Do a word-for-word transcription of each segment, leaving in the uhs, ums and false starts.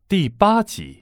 第八集。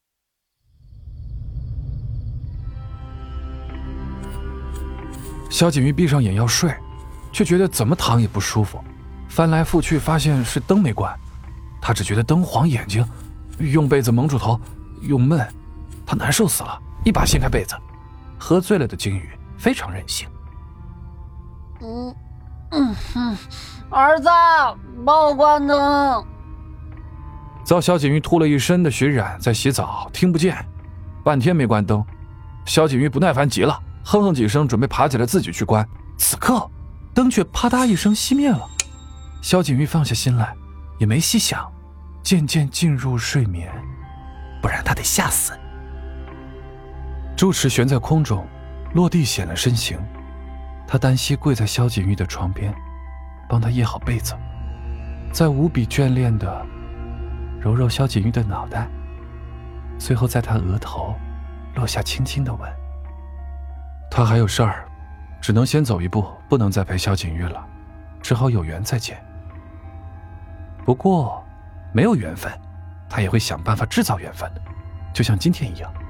萧景瑜闭上眼要睡，却觉得怎么躺也不舒服，翻来覆去发现是灯没关，他只觉得灯晃眼睛，用被子蒙住头又闷，他难受死了，一把掀开被子。喝醉了的景瑜非常任性。 嗯嗯嗯，儿子，帮我关灯。 遭萧景瑜吐了一身的徐冉在洗澡，听不见，半天没关灯。萧景瑜不耐烦极了，哼哼几声，准备爬起来自己去关。此刻灯却啪嗒一声熄灭了。萧景瑜放下心来，也没细想，渐渐进入睡眠，不然他得吓死。住持悬在空中，落地显了身形。他单膝跪在萧景瑜的床边，帮他掖好被子，再无比眷恋地揉揉萧景瑜的脑袋，随后在他额头落下轻轻的吻。他还有事儿，只能先走一步，不能再陪萧景瑜了，只好有缘再见。不过没有缘分，他也会想办法制造缘分的，就像今天一样。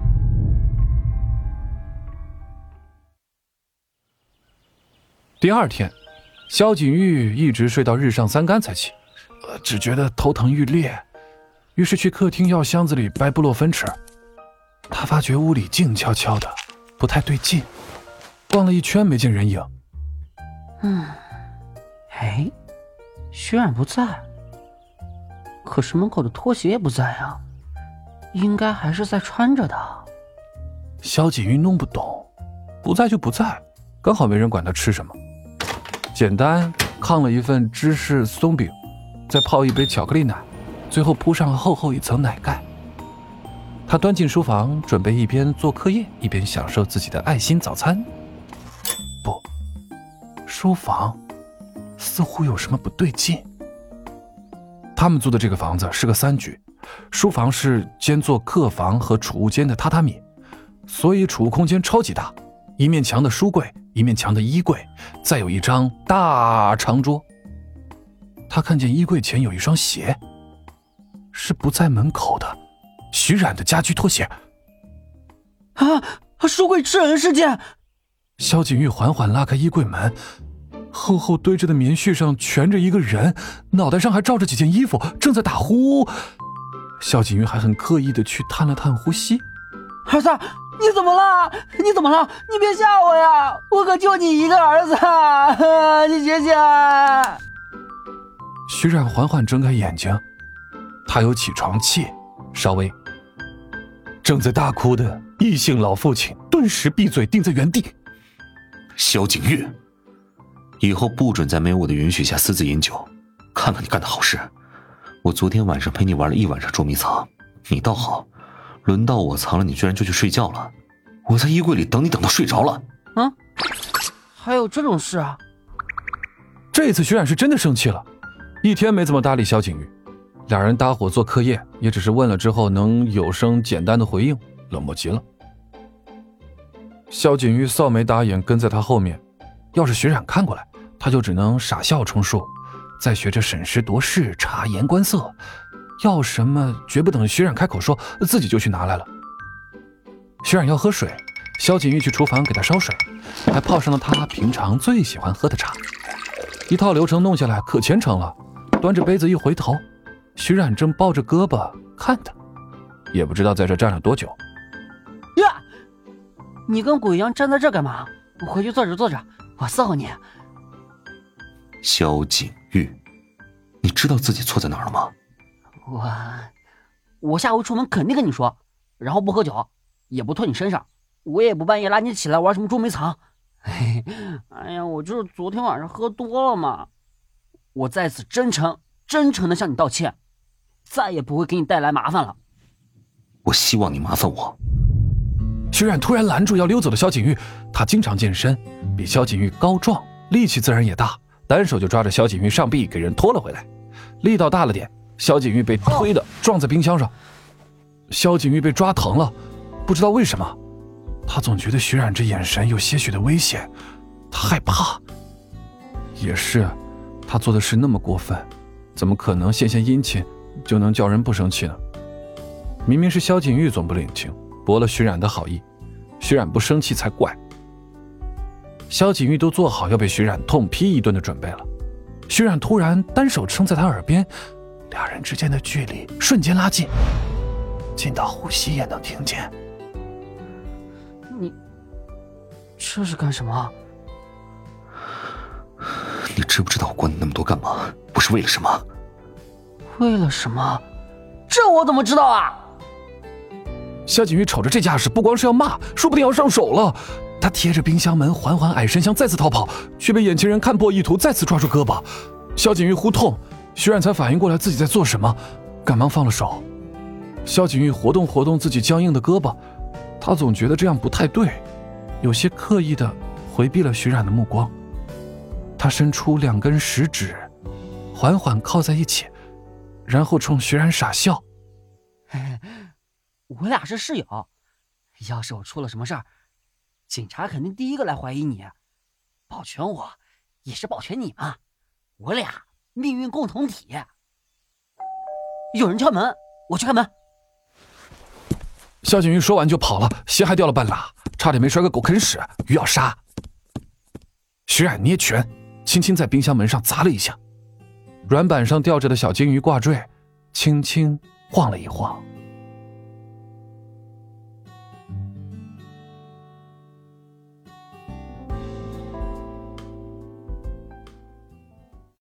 第二天，萧景瑜一直睡到日上三竿才起，呃，只觉得头疼欲裂，于是去客厅药箱子里掰布洛芬吃。他发觉屋里静悄悄的，不太对劲，逛了一圈没见人影。 嗯，哎，徐冉不在，可是门口的拖鞋也不在啊，应该还是在穿着的。 萧景瑜弄不懂，不在就不在，刚好没人管他吃什么。简单炕了一份芝士松饼，再泡一杯巧克力奶，最后铺上厚厚一层奶盖。他端进书房，准备一边做课业一边享受自己的爱心早餐。不，书房似乎有什么不对劲。他们租的这个房子是个三居，书房是兼做客房和储物间的榻榻米，所以储物空间超级大，一面墙的书柜，一面墙的衣柜，再有一张大长桌。他看见衣柜前有一双鞋，是不在门口的徐冉的家居拖鞋。 啊！书柜吃人事件！ 萧景瑜缓缓拉开衣柜门，厚厚堆着的棉絮上蜷着一个人，脑袋上还罩着几件衣服，正在打呼。萧景瑜还很刻意地去探了探呼吸。 儿子，你怎么了？你怎么了？你别吓我呀！我可就你一个儿子，你醒醒！ 徐冉缓缓睁开眼睛，他有起床气，稍微。正在大哭的异性老父亲顿时闭嘴定在原地。 萧景瑜，以后不准在没有我的允许下私自饮酒，看看你干的好事。我昨天晚上陪你玩了一晚上捉迷藏，你倒好，轮到我藏了，你居然就去睡觉了。我在衣柜里等你等到睡着了。 嗯，还有这种事啊？ 这次徐冉是真的生气了，一天没怎么搭理萧景瑜。俩人搭伙做课业，也只是问了之后能有声简单的回应，冷漠极了。萧景瑜臊眉打眼跟在他后面，要是徐冉看过来，他就只能傻笑充数，再学着审时度势，察言观色，要什么绝不等徐冉开口说，自己就去拿来了。徐冉要喝水，萧景瑜去厨房给他烧水，还泡上了他平常最喜欢喝的茶。一套流程弄下来可虔诚了，端着杯子一回头，徐冉正抱着胳膊看他，也不知道在这站了多久。 呀，你跟鬼一样站在这干嘛？回去坐着坐着，我伺候你。 萧景瑜，你知道自己错在哪儿了吗？ 我我下回出门肯定跟你说，然后不喝酒，也不拖你身上，我也不半夜拉你起来玩什么捉迷藏。哎呀，我就是昨天晚上喝多了嘛。我在此真诚真诚的向你道歉，再也不会给你带来麻烦了。 我希望你麻烦我。 徐冉突然拦住要溜走的萧景瑜，他经常健身，比萧景瑜高壮，力气自然也大，单手就抓着萧景瑜上臂给人拖了回来，力道大了点，萧景瑜被推的撞在冰箱上。萧景瑜被抓疼了，不知道为什么，他总觉得徐冉这眼神有些许的危险，他害怕。也是，他做的事那么过分，怎么可能献献殷勤就能叫人不生气呢？ 明明是萧景玉总不领情，驳了徐冉的好意，徐冉不生气才怪。萧景玉都做好要被徐冉痛批一顿的准备了，徐冉突然单手撑在他耳边，两人之间的距离瞬间拉近，近到呼吸也能听见。 你这是干什么？ 你知不知道我管你那么多干嘛？不是为了什么？ 为了什么？这我怎么知道啊？ 萧景玉瞅着这架势，不光是要骂，说不定要上手了。他贴着冰箱门缓缓矮身向再次逃跑，却被眼前人看破意图，再次抓住胳膊。萧景玉呼痛，徐冉才反应过来自己在做什么，赶忙放了手。萧景玉活动活动自己僵硬的胳膊，他总觉得这样不太对，有些刻意的回避了徐冉的目光。他伸出两根食指，缓缓靠在一起，然后冲徐冉傻笑。 我俩是室友，要是我出了什么事儿，警察肯定第一个来怀疑你，保全我也是保全你嘛，我俩命运共同体。有人敲门，我去开门。 萧景玉说完就跑了，鞋还掉了半拉，差点没摔个狗啃屎，鱼要杀。徐冉捏拳，轻轻在冰箱门上砸了一下，软板上吊着的小金鱼挂坠轻轻晃了一晃。